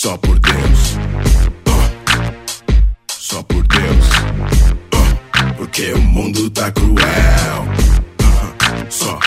Só por Deus, só por Deus, porque o mundo tá cruel, só.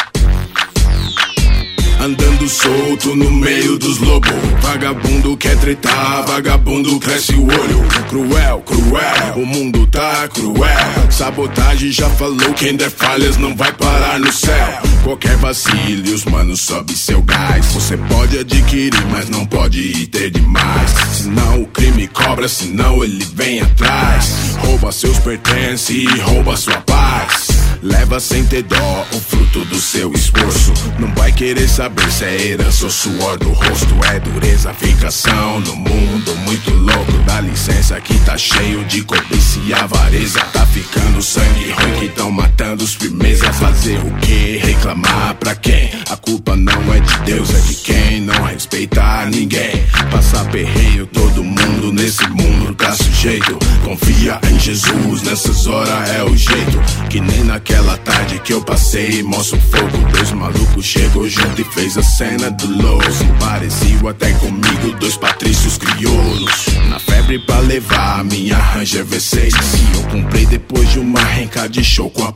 Andando solto no meio dos lobos, vagabundo quer tretar, vagabundo cresce o olho. Cruel, cruel, o mundo tá cruel. Sabotagem já falou, quem der falhas não vai parar no céu. Qualquer vacilo e os manos sobe seu gás. Você pode adquirir, mas não pode ter demais. Senão o crime cobra, senão ele vem atrás. Rouba seus pertences e rouba sua paz. Leva sem ter dó o fruto do seu esforço. Não vai querer saber se é herança ou suor do rosto. É dureza, ficação no mundo muito louco. Dá licença que tá cheio de cobiça e avareza. Tá ficando sangue ruim que tão matando os firmeza. Fazer o que? Reclamar pra quem? A culpa não é de Deus, é de quem não respeita ninguém. Passar perreio, todo mundo nesse mundo tá sujeito. Confia em Jesus, nessas horas é o jeito. Que nem naquela tarde que eu passei, mostra o fogo. Dois malucos chegou junto e fez a cena do louco. Pareciam até comigo, dois patrícios crioulos. Na febre pra levar a minha Ranger V6. E eu comprei depois de uma renca de show com a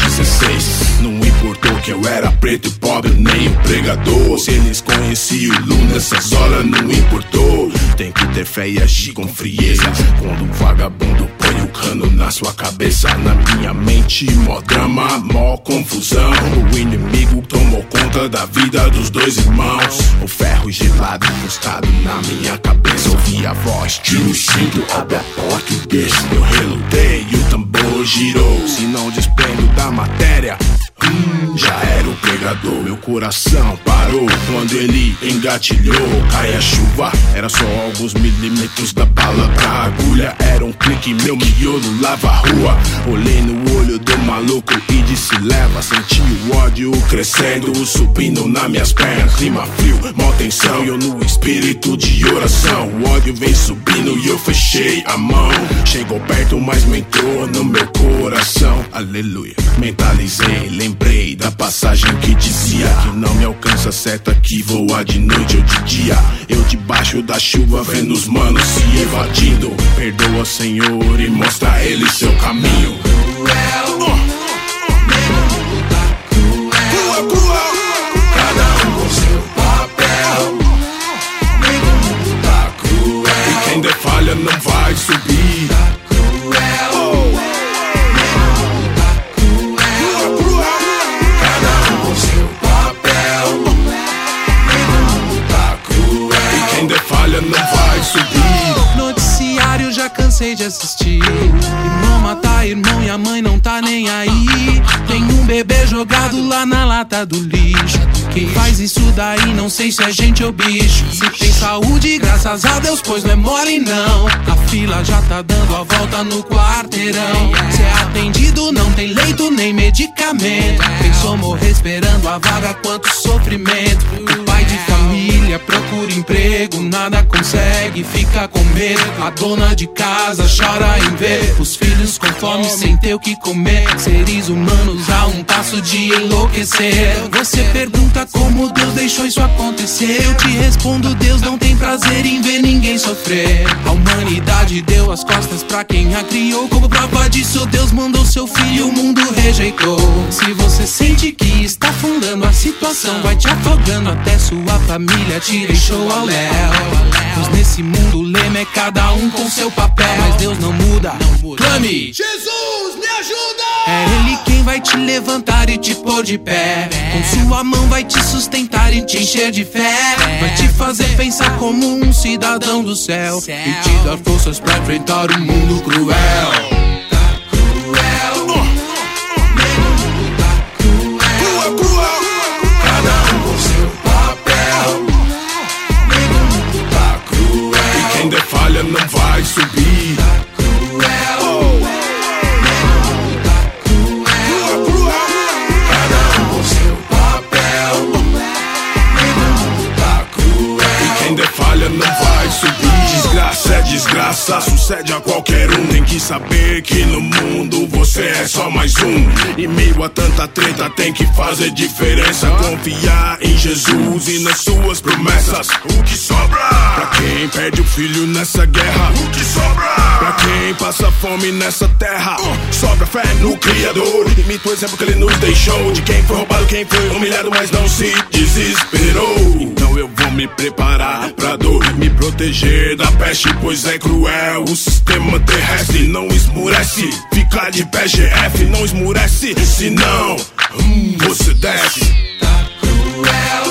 PC-16. Não importou que eu era preto e pobre, nem o pregador. Se eles conheciam o Lu nessas horas, não importou. Tem que ter fé e agir com frieza. Quando o vagabundo põe o cano na sua cabeça. Na minha mente, mó drama, mó confusão. O inimigo tomou conta da vida dos dois irmãos. O ferro gelado encostado na minha cabeça. Ouvi a voz, tira o cinto, abre a porta e desce. Eu relutei e o tambor girou. Se não desprendo da matéria, já era o pregador. Meu coração parou quando ele engatilhou. Cai a chuva, era só alguns milímetros da bala pra agulha. Era um clique, meu miolo lava a rua. Olhei no olho do maluco e disse leva. Senti o ódio crescendo, subindo nas minhas pernas. Clima frio, mó tensão e eu no espírito de oração. O ódio vem subindo e eu fechei a mão. Chegou perto, mas não entrou no meu coração. Aleluia. Mentalizei, lembrei da passagem que dizia que não me alcança seta que voa de noite ou de dia. Eu debaixo da chuva vendo os manos se evadindo. Perdoa, Senhor, e mostra a ele seu caminho. Cruel, cruel, cruel. Cada um com seu papel. O mundo tá cruel. E quem der falha não vai subir. Não vai subir. Noticiário já cansei de assistir. Irmão mata irmão e a mãe não tá nem aí. Tem um bebê jogado lá na lata do lixo. Quem faz isso daí não sei se é gente ou bicho. Se tem saúde, graças a Deus, pois não é mole não. A fila já tá dando a volta no quarteirão. Se é atendido não tem leito nem medicamento. Pensou morrer esperando a vaga, quanto sofrimento. O pai de família procura emprego, nada consegue, fica com medo. A dona de casa chora em ver os filhos com fome sem ter o que comer. Seres humanos a um passo de enlouquecer. Você pergunta como Deus deixou isso acontecer. Eu te respondo, Deus não tem prazer em ver ninguém sofrer. A humanidade deu as costas pra quem a criou. Como prova disso, Deus mandou seu filho, o mundo rejeitou. Se você sente que está afundando, a situação vai te afogando, até sua família te deixou ao léu. Pois nesse mundo o lema é cada um com seu papel. Mas Deus não muda, clame: Jesus, me ajuda! É Ele quem vai te levantar e te pôr de pé. Com sua mão vai te sustentar e te encher de fé. Vai te fazer pensar como um cidadão do céu e te dar forças pra enfrentar o mundo cruel. Quem der falha não vai subir. Cruel, cruel, cruel. Cada um com seu papel. O mundo tá cruel. E quem der falha não vai subir. Desgraça é desgraça, sucede a qualquer um. Tem que saber que no mundo você é só mais um. Em meio a tanta treta tem que fazer diferença. Confiar em Jesus e nas suas promessas. O que sobra pra quem quem perde o filho nessa guerra. O que sobra? Pra quem passa fome nessa terra, sobra fé no Criador. Imita o exemplo que ele nos deixou, de quem foi roubado, quem foi humilhado, mas não se desesperou. Então eu vou me preparar pra dor, me proteger da peste, pois é cruel o sistema terrestre. Não esmurece, fica de pé GF, não esmurece, senão você desce. Tá cruel